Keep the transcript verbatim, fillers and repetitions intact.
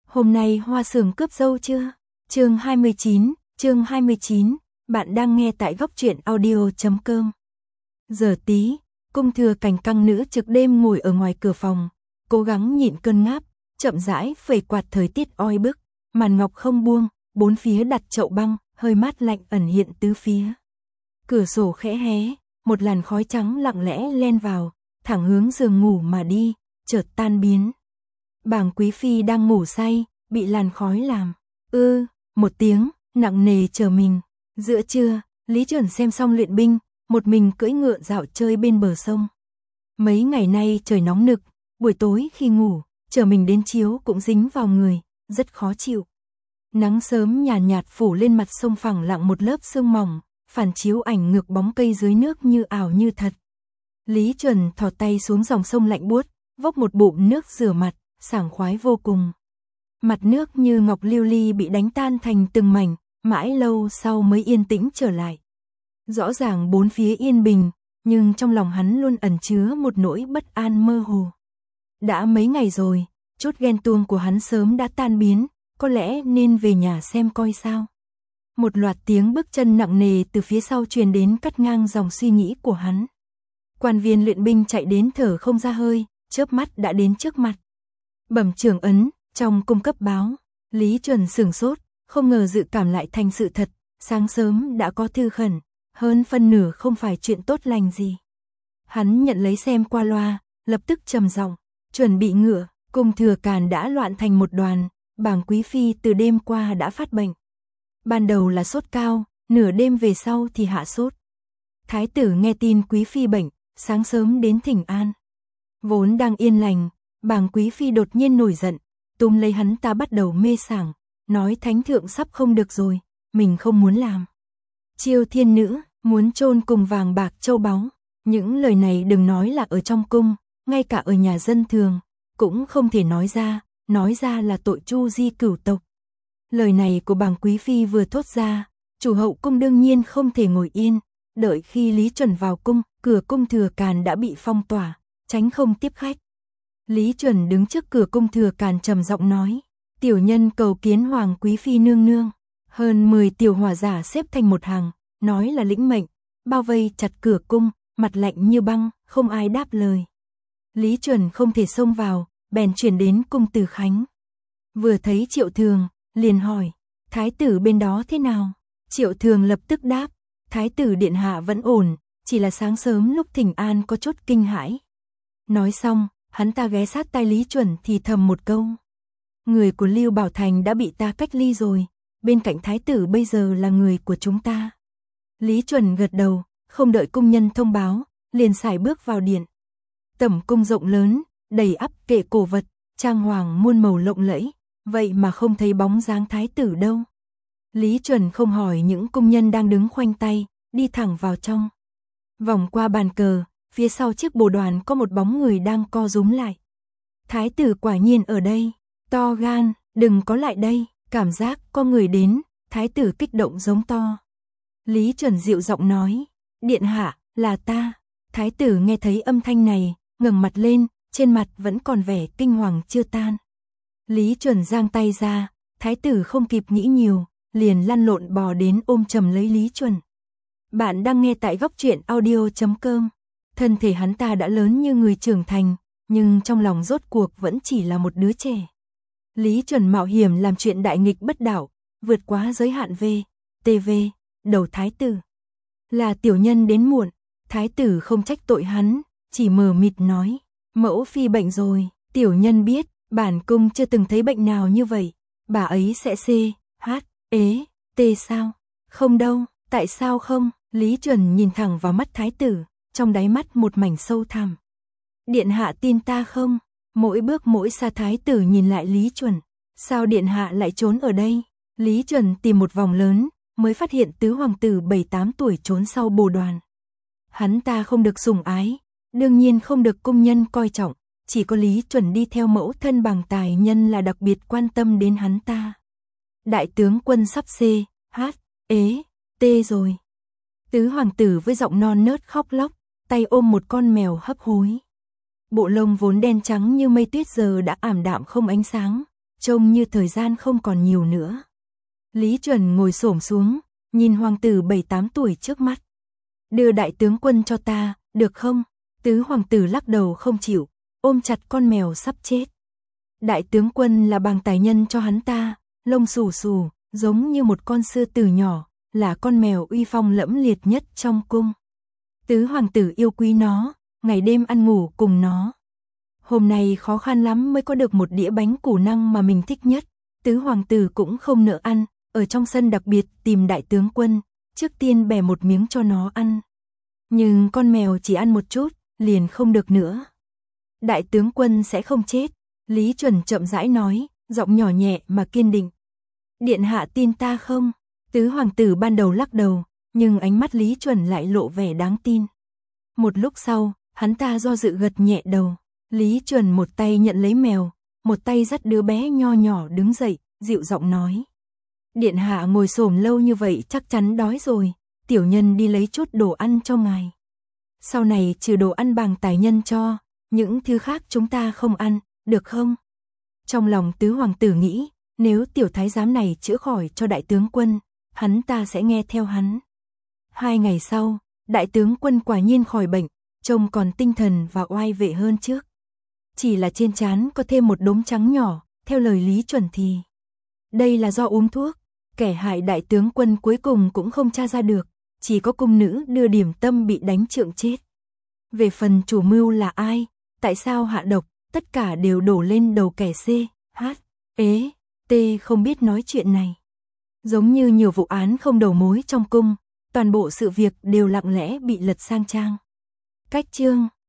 Hôm nay Hoa Sường cướp dâu chưa? Chương hai mươi chín, chương hai mươi chín, bạn đang nghe tại góc truyện audio chấm com. Giờ tí, Cung Thừa Cảnh căng nữ trực đêm ngồi ở ngoài cửa phòng, cố gắng nhịn cơn ngáp, chậm rãi phẩy quạt thời tiết oi bức, màn ngọc không buông, bốn phía đặt chậu băng, hơi mát lạnh ẩn hiện tứ phía. Cửa sổ khẽ hé, một làn khói trắng lặng lẽ len vào, thẳng hướng giường ngủ mà đi, chợt tan biến. Bàng Quý Phi đang ngủ say, bị làn khói làm ư, một tiếng, nặng nề chờ mình. Giữa trưa, Lý Chuẩn xem xong luyện binh, một mình cưỡi ngựa dạo chơi bên bờ sông. Mấy ngày nay trời nóng nực, buổi tối khi ngủ, chờ mình đến chiếu cũng dính vào người, rất khó chịu. Nắng sớm nhàn nhạt, nhạt phủ lên mặt sông phẳng lặng một lớp sương mỏng, phản chiếu ảnh ngược bóng cây dưới nước như ảo như thật. Lý Chuẩn thò tay xuống dòng sông lạnh buốt, vốc một bụng nước rửa mặt, sảng khoái vô cùng. Mặt nước như ngọc lưu ly bị đánh tan thành từng mảnh, mãi lâu sau mới yên tĩnh trở lại. Rõ ràng bốn phía yên bình, nhưng trong lòng hắn luôn ẩn chứa một nỗi bất an mơ hồ. Đã mấy ngày rồi, chút ghen tuông của hắn sớm đã tan biến, có lẽ nên về nhà xem coi sao. Một loạt tiếng bước chân nặng nề từ phía sau truyền đến cắt ngang dòng suy nghĩ của hắn. Quan viên luyện binh chạy đến thở không ra hơi, chớp mắt đã đến trước mặt. Bẩm trưởng ấn, trong cung cấp báo. Lý Chuẩn sửng sốt, không ngờ dự cảm lại thành sự thật, sáng sớm đã có thư khẩn, hơn phân nửa không phải chuyện tốt lành gì. Hắn nhận lấy xem qua loa, lập tức trầm giọng, chuẩn bị ngựa, Cung Thừa Càn đã loạn thành một đoàn, Bàng Quý Phi từ đêm qua đã phát bệnh. Ban đầu là sốt cao, nửa đêm về sau thì hạ sốt. Thái tử nghe tin Quý Phi bệnh, sáng sớm đến thỉnh an. Vốn đang yên lành, Bàng Quý Phi đột nhiên nổi giận, túm lấy hắn ta bắt đầu mê sảng, nói thánh thượng sắp không được rồi, mình không muốn làm. Chiêu thiên nữ, muốn chôn cùng vàng bạc châu báu, những lời này đừng nói là ở trong cung, ngay cả ở nhà dân thường, cũng không thể nói ra, nói ra là tội chu di cửu tộc. Lời này của Bàng Quý Phi vừa thốt ra, chủ hậu cung đương nhiên không thể ngồi yên, đợi khi Lý Chuẩn vào cung, cửa Cung Thừa Càn đã bị phong tỏa, tránh không tiếp khách. Lý Chuẩn đứng trước cửa Cung Thừa Càn trầm giọng nói, tiểu nhân cầu kiến Hoàng Quý Phi nương nương. Hơn mười tiểu hỏa giả xếp thành một hàng, nói là lĩnh mệnh, bao vây chặt cửa cung, mặt lạnh như băng, không ai đáp lời. Lý Chuẩn không thể xông vào, bèn chuyển đến cung Từ Khánh. Vừa thấy Triệu Thường, liền hỏi, thái tử bên đó thế nào? Triệu Thường lập tức đáp, thái tử điện hạ vẫn ổn, chỉ là sáng sớm lúc thỉnh an có chút kinh hãi. Nói xong, hắn ta ghé sát tai Lý Chuẩn thì thầm một câu. Người của Lưu Bảo Thành đã bị ta cách ly rồi, bên cạnh thái tử bây giờ là người của chúng ta. Lý Chuẩn gật đầu, không đợi cung nhân thông báo, liền sải bước vào điện. Tẩm cung rộng lớn, đầy ắp kệ cổ vật, trang hoàng muôn màu lộng lẫy, vậy mà không thấy bóng dáng thái tử đâu. Lý Chuẩn không hỏi những cung nhân đang đứng khoanh tay, đi thẳng vào trong. Vòng qua bàn cờ, phía sau chiếc bồ đoàn có một bóng người đang co rúm lại. Thái tử quả nhiên ở đây, to gan, đừng có lại đây, cảm giác có người đến, thái tử kích động giống to. Lý Chuẩn dịu giọng nói, điện hạ, là ta. Thái tử nghe thấy âm thanh này, ngẩng mặt lên, trên mặt vẫn còn vẻ kinh hoàng chưa tan. Lý Chuẩn giang tay ra, thái tử không kịp nghĩ nhiều, liền lăn lộn bò đến ôm chầm lấy Lý Chuẩn. Bạn đang nghe tại góc truyện audio chấm com. Thân thể hắn ta đã lớn như người trưởng thành, nhưng trong lòng rốt cuộc vẫn chỉ là một đứa trẻ. Lý Chuẩn mạo hiểm làm chuyện đại nghịch bất đạo, vượt quá giới hạn V, tê vê, đầu thái tử. Là tiểu nhân đến muộn, thái tử không trách tội hắn, chỉ mờ mịt nói, mẫu phi bệnh rồi, tiểu nhân biết, bản cung chưa từng thấy bệnh nào như vậy, bà ấy sẽ C, H, ế, T sao? Không đâu, tại sao không? Lý Chuẩn nhìn thẳng vào mắt thái tử, trong đáy mắt một mảnh sâu thẳm. Điện hạ tin ta không? Mỗi bước mỗi xa thái tử nhìn lại Lý Chuẩn. Sao điện hạ lại trốn ở đây? Lý Chuẩn tìm một vòng lớn, mới phát hiện tứ hoàng tử bảy tám tuổi trốn sau bồ đoàn. Hắn ta không được sủng ái, đương nhiên không được cung nhân coi trọng, chỉ có Lý Chuẩn đi theo mẫu thân Bàng Tài Nhân là đặc biệt quan tâm đến hắn ta. Đại tướng quân sắp C, H, ế, T rồi. Tứ hoàng tử với giọng non nớt khóc lóc, tay ôm một con mèo hấp hối. Bộ lông vốn đen trắng như mây tuyết giờ đã ảm đạm không ánh sáng, trông như thời gian không còn nhiều nữa. Lý Chuẩn ngồi xổm xuống, nhìn hoàng tử bảy tám tuổi trước mắt. Đưa đại tướng quân cho ta, được không? Tứ hoàng tử lắc đầu không chịu, ôm chặt con mèo sắp chết. Đại tướng quân là bằng tài nhân cho hắn ta, lông xù xù, giống như một con sư tử nhỏ, là con mèo uy phong lẫm liệt nhất trong cung. Tứ hoàng tử yêu quý nó, ngày đêm ăn ngủ cùng nó. Hôm nay khó khăn lắm mới có được một đĩa bánh củ năng mà mình thích nhất, tứ hoàng tử cũng không nỡ ăn, ở trong sân đặc biệt tìm đại tướng quân, trước tiên bẻ một miếng cho nó ăn. Nhưng con mèo chỉ ăn một chút, liền không được nữa. Đại tướng quân sẽ không chết, Lý Chuẩn chậm rãi nói, giọng nhỏ nhẹ mà kiên định. Điện hạ tin ta không? Tứ hoàng tử ban đầu lắc đầu, nhưng ánh mắt Lý Chuẩn lại lộ vẻ đáng tin. Một lúc sau, hắn ta do dự gật nhẹ đầu. Lý Chuẩn một tay nhận lấy mèo, một tay dắt đứa bé nho nhỏ đứng dậy, dịu giọng nói. Điện hạ ngồi xổm lâu như vậy chắc chắn đói rồi, tiểu nhân đi lấy chút đồ ăn cho ngài. Sau này trừ đồ ăn bằng tài nhân cho, những thứ khác chúng ta không ăn, được không? Trong lòng tứ hoàng tử nghĩ, nếu tiểu thái giám này chữa khỏi cho đại tướng quân, hắn ta sẽ nghe theo hắn. Hai ngày sau, đại tướng quân quả nhiên khỏi bệnh, trông còn tinh thần và oai vệ hơn trước. Chỉ là trên trán có thêm một đốm trắng nhỏ, theo lời Lý Chuẩn thì. Đây là do uống thuốc, kẻ hại đại tướng quân cuối cùng cũng không tra ra được, chỉ có cung nữ đưa điểm tâm bị đánh trượng chết. Về phần chủ mưu là ai, tại sao hạ độc, tất cả đều đổ lên đầu kẻ C, H, ế, T không biết nói chuyện này. Giống như nhiều vụ án không đầu mối trong cung, toàn bộ sự việc đều lặng lẽ bị lật sang trang. Cách chương